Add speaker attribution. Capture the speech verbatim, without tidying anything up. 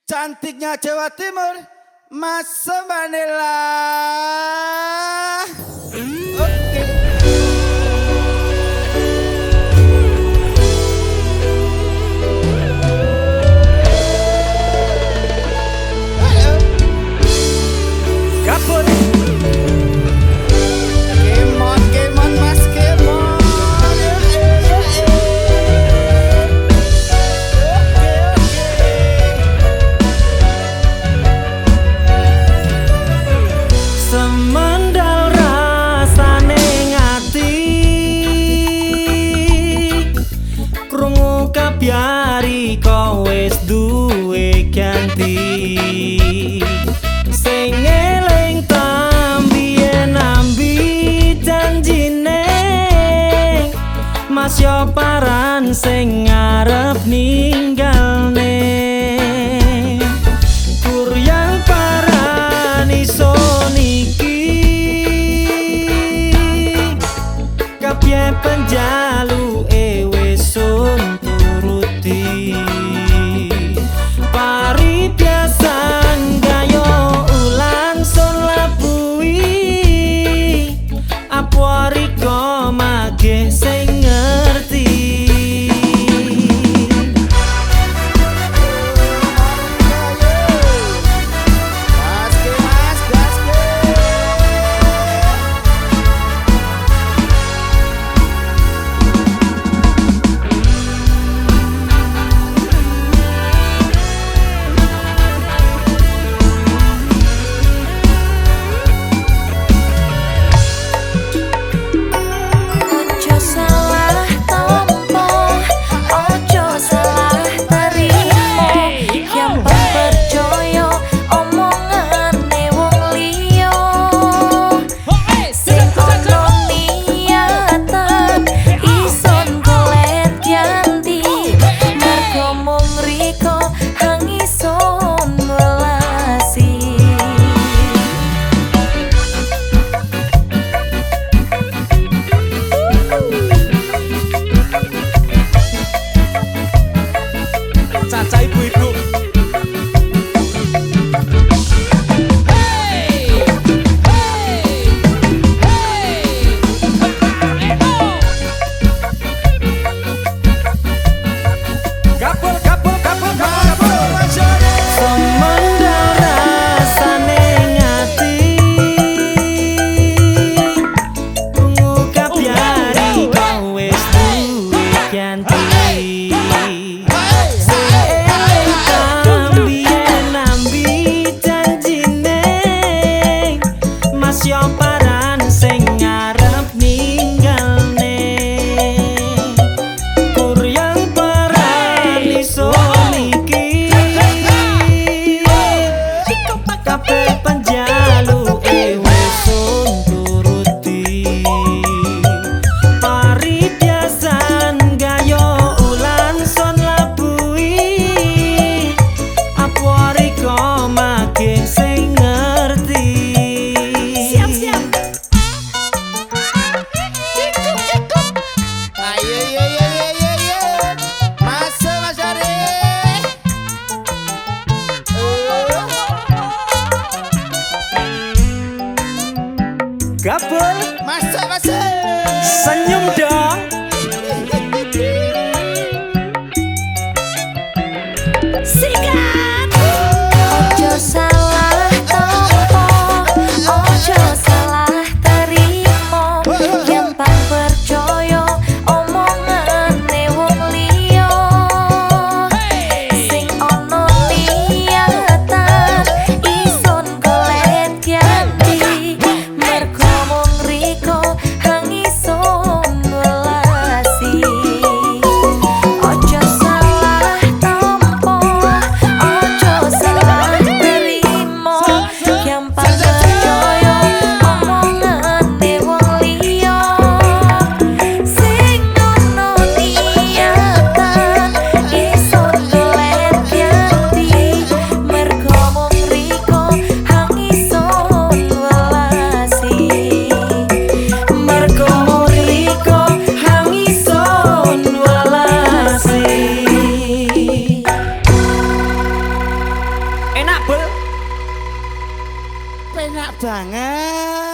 Speaker 1: Cantiknya Jawa Timur, Mas Vanilla. Oke.
Speaker 2: Biari kau wis duwe ganti sing eling tambien nambi janjine Mas yo paran sing ngarep ninggalne kuryang paran iso niki kabeh penjalu e wis pari biasa gayo ulang son labui apori ko mage sing ngerti Gabul,
Speaker 1: masuk masuk.
Speaker 2: Senyum dong.
Speaker 3: Sikat. Ojo salah topo, ojo salah terima. Gampang percaya omongane wong liya. Sing ono niatan ison golek ganti. Mergo mung riko hang ison
Speaker 2: Enak bel.
Speaker 1: Penak banget.